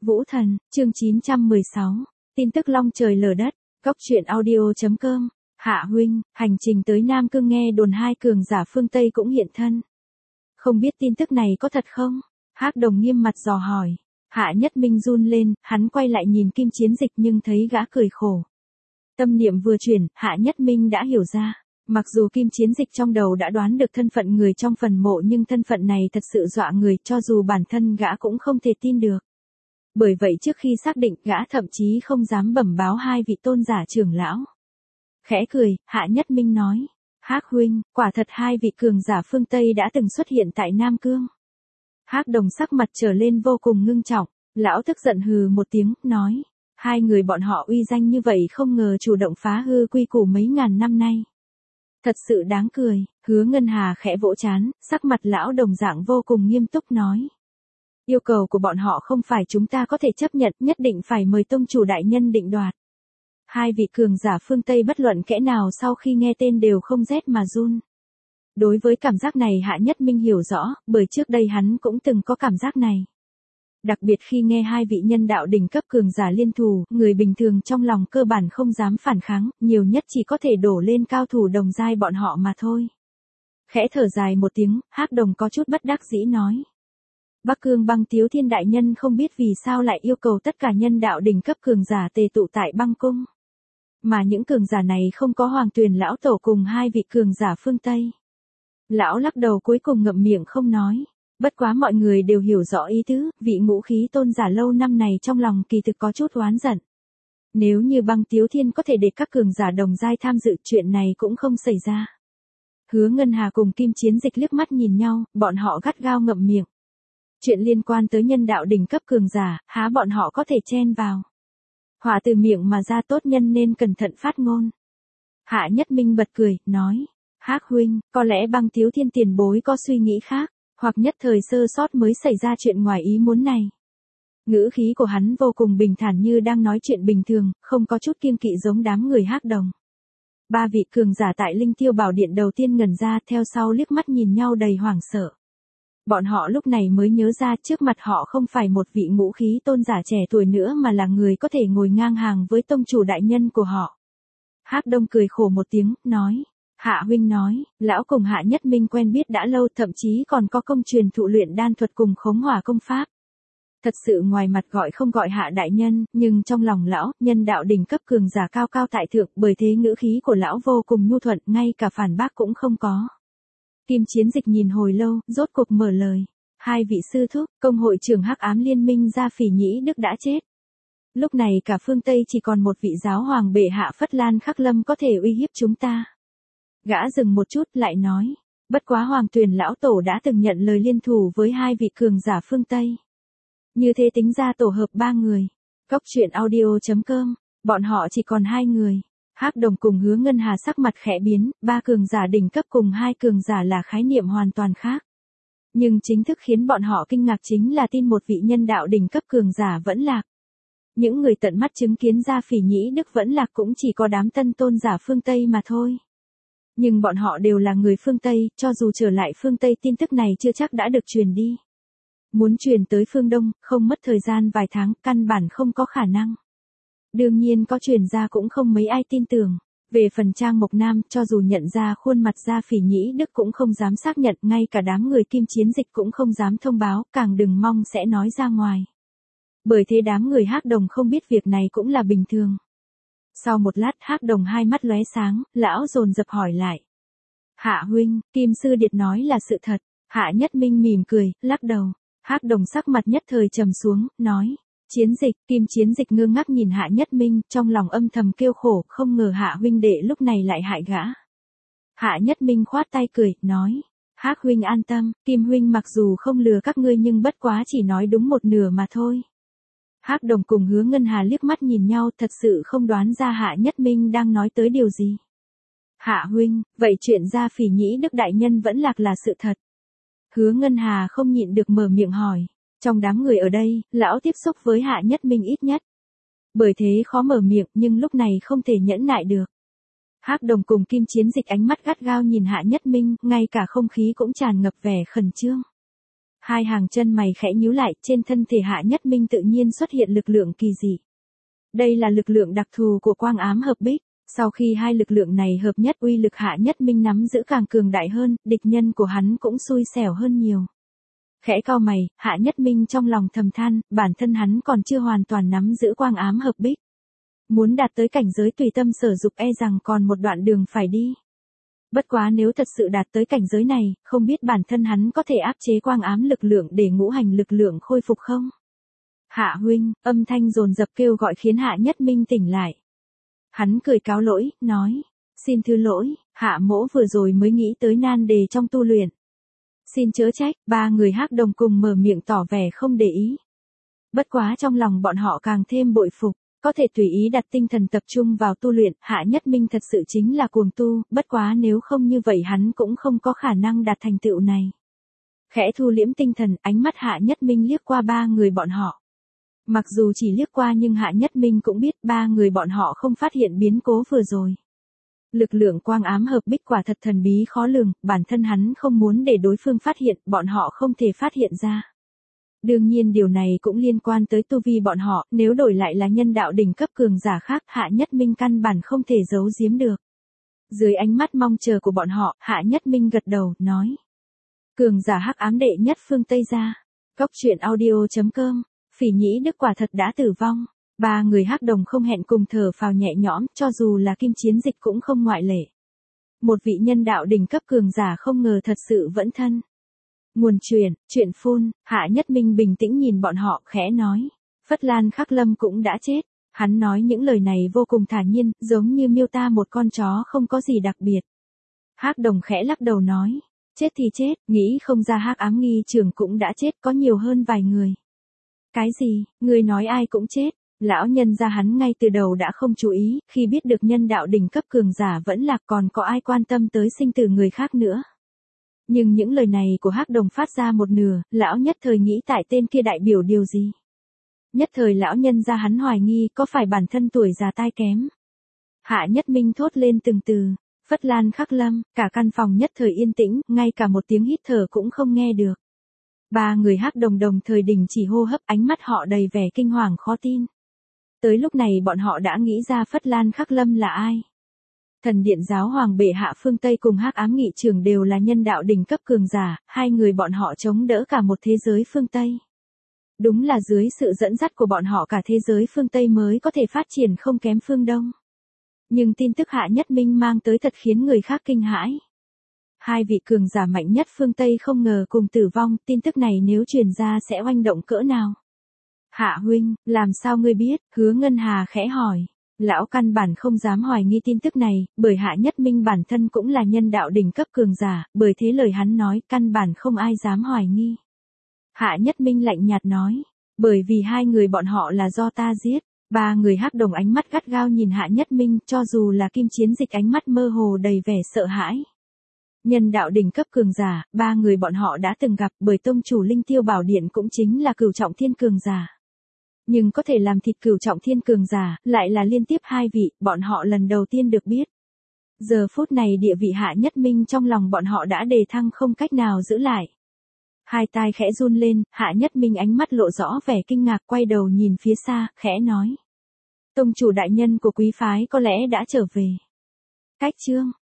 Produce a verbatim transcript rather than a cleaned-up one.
Vũ Thần, chương chín trăm mười sáu. Tin tức long trời lở đất. Góc truyện audio chấm com. Hạ huynh, hành trình tới Nam Cương nghe đồn hai cường giả phương Tây cũng hiện thân. Không biết tin tức này có thật không? Hắc Đồng nghiêm mặt dò hỏi. Hạ Nhất Minh run lên, hắn quay lại nhìn Kim Chiến Dịch nhưng thấy gã cười khổ. Tâm niệm vừa chuyển, Hạ Nhất Minh đã hiểu ra. Mặc dù Kim Chiến Dịch trong đầu đã đoán được thân phận người trong phần mộ nhưng thân phận này thật sự dọa người, cho dù bản thân gã cũng không thể tin được. Bởi vậy trước khi xác định, gã thậm chí không dám bẩm báo hai vị tôn giả trưởng lão. Khẽ cười, Hạ Nhất Minh nói. Hắc huynh, quả thật hai vị cường giả phương Tây đã từng xuất hiện tại Nam Cương. Hắc Đồng sắc mặt trở lên vô cùng ngưng trọng, lão tức giận hừ một tiếng, nói. Hai người bọn họ uy danh như vậy không ngờ chủ động phá hư quy củ mấy ngàn năm nay. Thật sự đáng cười. Hứa Ngân Hà khẽ vỗ trán, sắc mặt lão đồng dạng vô cùng nghiêm túc nói. Yêu cầu của bọn họ không phải chúng ta có thể chấp nhận, nhất định phải mời tông chủ đại nhân định đoạt. Hai vị cường giả phương Tây bất luận kẻ nào sau khi nghe tên đều không rét mà run. Đối với cảm giác này Hạ Nhất Minh hiểu rõ, bởi trước đây hắn cũng từng có cảm giác này. Đặc biệt khi nghe hai vị nhân đạo đỉnh cấp cường giả liên thủ, người bình thường trong lòng cơ bản không dám phản kháng, nhiều nhất chỉ có thể đổ lên cao thủ đồng giai bọn họ mà thôi. Khẽ thở dài một tiếng, Hắc Đồng có chút bất đắc dĩ nói. Bắc Cương Băng Tiếu Thiên đại nhân không biết vì sao lại yêu cầu tất cả nhân đạo đỉnh cấp cường giả tề tụ tại băng cung. Mà những cường giả này không có Hoàng Tuyền lão tổ cùng hai vị cường giả phương Tây. Lão lắc đầu cuối cùng ngậm miệng không nói. Bất quá mọi người đều hiểu rõ ý tứ, vị ngũ khí tôn giả lâu năm này trong lòng kỳ thực có chút oán giận. Nếu như Băng Tiếu Thiên có thể để các cường giả đồng giai tham dự, chuyện này cũng không xảy ra. Hứa Ngân Hà cùng Kim Chiến Dịch liếc mắt nhìn nhau, bọn họ gắt gao ngậm miệng. Chuyện liên quan tới nhân đạo đỉnh cấp cường giả, há bọn họ có thể chen vào. Họa từ miệng mà ra, tốt nhân nên cẩn thận phát ngôn. Hạ Nhất Minh bật cười, nói. Hắc huynh, có lẽ Băng Tiếu Thiên tiền bối có suy nghĩ khác, hoặc nhất thời sơ sót mới xảy ra chuyện ngoài ý muốn này. Ngữ khí của hắn vô cùng bình thản như đang nói chuyện bình thường, không có chút kiêng kỵ giống đám người Hắc Đồng. Ba vị cường giả tại Linh Tiêu Bảo Điện đầu tiên ngẩn ra, theo sau liếc mắt nhìn nhau đầy hoảng sợ. Bọn họ lúc này mới nhớ ra trước mặt họ không phải một vị ngũ khí tôn giả trẻ tuổi nữa mà là người có thể ngồi ngang hàng với tông chủ đại nhân của họ. Hắc Đông cười khổ một tiếng, nói. Hạ huynh nói, lão cùng Hạ Nhất Minh quen biết đã lâu, thậm chí còn có công truyền thụ luyện đan thuật cùng khống hỏa công pháp. Thật sự ngoài mặt gọi không gọi Hạ đại nhân, nhưng trong lòng lão, nhân đạo đỉnh cấp cường giả cao cao tại thượng, bởi thế ngữ khí của lão vô cùng nhu thuận, ngay cả phản bác cũng không có. Kim Chiến Dịch nhìn hồi lâu, rốt cuộc mở lời. Hai vị sư thúc, công hội trưởng Hắc Ám Liên Minh Gia Phỉ Nhĩ Đức đã chết. Lúc này cả phương Tây chỉ còn một vị giáo hoàng bệ hạ Phất Lan Khắc Lâm có thể uy hiếp chúng ta. Gã dừng một chút, lại nói. Bất quá Hoàng Tuyền lão tổ đã từng nhận lời liên thủ với hai vị cường giả phương Tây. Như thế tính ra tổ hợp ba người. Góc truyện audio chấm com. Bọn họ chỉ còn hai người. Hắc Đồng cùng Hứa Ngân Hà sắc mặt khẽ biến, ba cường giả đỉnh cấp cùng hai cường giả là khái niệm hoàn toàn khác. Nhưng chính thức khiến bọn họ kinh ngạc chính là tin một vị nhân đạo đỉnh cấp cường giả vẫn lạc. Những người tận mắt chứng kiến Gia Phỉ Nhĩ Đức vẫn lạc cũng chỉ có đám tân tôn giả phương Tây mà thôi. Nhưng bọn họ đều là người phương Tây, cho dù trở lại phương Tây tin tức này chưa chắc đã được truyền đi. Muốn truyền tới phương Đông, không mất thời gian vài tháng, căn bản không có khả năng. Đương nhiên có truyền ra cũng không mấy ai tin tưởng. Về phần Trang Mộc Nam, cho dù nhận ra khuôn mặt Gia Phỉ Nhĩ Đức cũng không dám xác nhận, ngay cả đám người Kim Chiến Dịch cũng không dám thông báo, càng đừng mong sẽ nói ra ngoài. Bởi thế đám người Hắc Đồng không biết việc này cũng là bình thường. Sau một lát Hắc Đồng hai mắt lóe sáng, lão dồn dập hỏi lại. Hạ huynh, Kim Sư Điệt nói là sự thật. Hạ Nhất Minh mỉm cười, lắc đầu. Hắc Đồng sắc mặt nhất thời trầm xuống, nói. Chiến Dịch, Kim Chiến Dịch ngơ ngác nhìn Hạ Nhất Minh, trong lòng âm thầm kêu khổ, không ngờ Hạ huynh đệ lúc này lại hại gã. Hạ Nhất Minh khoát tay cười, nói. Hắc huynh an tâm, Kim huynh mặc dù không lừa các ngươi nhưng bất quá chỉ nói đúng một nửa mà thôi. Hắc Đồng cùng Hứa Ngân Hà liếc mắt nhìn nhau, thật sự không đoán ra Hạ Nhất Minh đang nói tới điều gì. Hạ huynh, vậy chuyện Gia Phỉ Nhĩ Đức đại nhân vẫn lạc là sự thật. Hứa Ngân Hà không nhịn được mở miệng hỏi. Trong đám người ở đây, lão tiếp xúc với Hạ Nhất Minh ít nhất. Bởi thế khó mở miệng, nhưng lúc này không thể nhẫn nại được. Hắc Đồng cùng Kim Chiến Dịch ánh mắt gắt gao nhìn Hạ Nhất Minh, ngay cả không khí cũng tràn ngập vẻ khẩn trương. Hai hàng chân mày khẽ nhíu lại, trên thân thể Hạ Nhất Minh tự nhiên xuất hiện lực lượng kỳ dị. Đây là lực lượng đặc thù của quang ám hợp bích. Sau khi hai lực lượng này hợp nhất, uy lực Hạ Nhất Minh nắm giữ càng cường đại hơn, địch nhân của hắn cũng xui xẻo hơn nhiều. Khẽ cau mày, Hạ Nhất Minh trong lòng thầm than, bản thân hắn còn chưa hoàn toàn nắm giữ quang ám hợp bích. Muốn đạt tới cảnh giới tùy tâm sở dục e rằng còn một đoạn đường phải đi. Bất quá nếu thật sự đạt tới cảnh giới này, không biết bản thân hắn có thể áp chế quang ám lực lượng để ngũ hành lực lượng khôi phục không? Hạ huynh, âm thanh dồn dập kêu gọi khiến Hạ Nhất Minh tỉnh lại. Hắn cười cáo lỗi, nói, xin thứ lỗi, Hạ mỗ vừa rồi mới nghĩ tới nan đề trong tu luyện. Xin chớ trách, ba người Hắc Đồng cùng mở miệng tỏ vẻ không để ý. Bất quá trong lòng bọn họ càng thêm bội phục, có thể tùy ý đặt tinh thần tập trung vào tu luyện, Hạ Nhất Minh thật sự chính là cuồng tu, bất quá nếu không như vậy hắn cũng không có khả năng đạt thành tựu này. Khẽ thu liễm tinh thần, ánh mắt Hạ Nhất Minh liếc qua ba người bọn họ. Mặc dù chỉ liếc qua nhưng Hạ Nhất Minh cũng biết ba người bọn họ không phát hiện biến cố vừa rồi. Lực lượng quang ám hợp bích quả thật thần bí khó lường, bản thân hắn không muốn để đối phương phát hiện, bọn họ không thể phát hiện ra. Đương nhiên điều này cũng liên quan tới tu vi bọn họ, nếu đổi lại là nhân đạo đỉnh cấp cường giả khác, Hạ Nhất Minh căn bản không thể giấu giếm được. Dưới ánh mắt mong chờ của bọn họ, Hạ Nhất Minh gật đầu, nói. Cường giả hắc ám đệ nhất phương Tây gia. Cốc truyện audio chấm com. Phỉ Nhĩ Đức quả thật đã tử vong. Ba người Hắc Đồng không hẹn cùng thở phào nhẹ nhõm, cho dù là Kim Chiến Dịch cũng không ngoại lệ. Một vị nhân đạo đỉnh cấp cường giả không ngờ thật sự vẫn thân. Nguồn truyền, truyện phun, Hạ Nhất Minh bình tĩnh nhìn bọn họ, khẽ nói. Phất Lan Khắc Lâm cũng đã chết. Hắn nói những lời này vô cùng thản nhiên, giống như miêu tả một con chó không có gì đặc biệt. Hắc Đồng khẽ lắc đầu nói. Chết thì chết, nghĩ không ra Hắc Ám Nghi Trường cũng đã chết, có nhiều hơn vài người. Cái gì, người nói ai cũng chết? Lão nhân gia hắn ngay từ đầu đã không chú ý, khi biết được nhân đạo đỉnh cấp cường giả vẫn lạc còn có ai quan tâm tới sinh tử người khác nữa. Nhưng những lời này của Hắc Đồng phát ra một nửa, lão nhất thời nghĩ tại tên kia đại biểu điều gì. Nhất thời lão nhân gia hắn hoài nghi có phải bản thân tuổi già tai kém. Hạ Nhất Minh thốt lên từng từ, Phất Lan Khắc Lâm, cả căn phòng nhất thời yên tĩnh, ngay cả một tiếng hít thở cũng không nghe được. Ba người Hắc Đồng đồng thời đình chỉ hô hấp, ánh mắt họ đầy vẻ kinh hoàng khó tin. Tới lúc này bọn họ đã nghĩ ra Phất Lan Khắc Lâm là ai. Thần Điện Giáo Hoàng bệ hạ phương Tây cùng Hắc Ám Nghị Trường đều là nhân đạo đỉnh cấp cường giả, hai người bọn họ chống đỡ cả một thế giới phương Tây. Đúng là dưới sự dẫn dắt của bọn họ cả thế giới phương Tây mới có thể phát triển không kém phương Đông. Nhưng tin tức Hạ Nhất Minh mang tới thật khiến người khác kinh hãi. Hai vị cường giả mạnh nhất phương Tây không ngờ cùng tử vong, tin tức này nếu truyền ra sẽ oanh động cỡ nào. Hạ huynh, làm sao ngươi biết? Hứa Ngân Hà khẽ hỏi. Lão căn bản không dám hoài nghi tin tức này, bởi Hạ Nhất Minh bản thân cũng là nhân đạo đỉnh cấp cường giả, bởi thế lời hắn nói căn bản không ai dám hoài nghi. Hạ Nhất Minh lạnh nhạt nói, bởi vì hai người bọn họ là do ta giết. Ba người Hắc Đồng ánh mắt gắt gao nhìn Hạ Nhất Minh, cho dù là Kim Chiến Dịch ánh mắt mơ hồ đầy vẻ sợ hãi. Nhân đạo đỉnh cấp cường giả, ba người bọn họ đã từng gặp, bởi tông chủ Linh Tiêu Bảo Điện cũng chính là Cửu Trọng Thiên cường giả. Nhưng có thể làm thịt Cửu Trọng Thiên cường giả, lại là liên tiếp hai vị, bọn họ lần đầu tiên được biết. Giờ phút này địa vị Hạ Nhất Minh trong lòng bọn họ đã đề thăng không cách nào giữ lại. Hai tai khẽ run lên, Hạ Nhất Minh ánh mắt lộ rõ vẻ kinh ngạc, quay đầu nhìn phía xa, khẽ nói. Tông chủ đại nhân của quý phái có lẽ đã trở về. Cách chương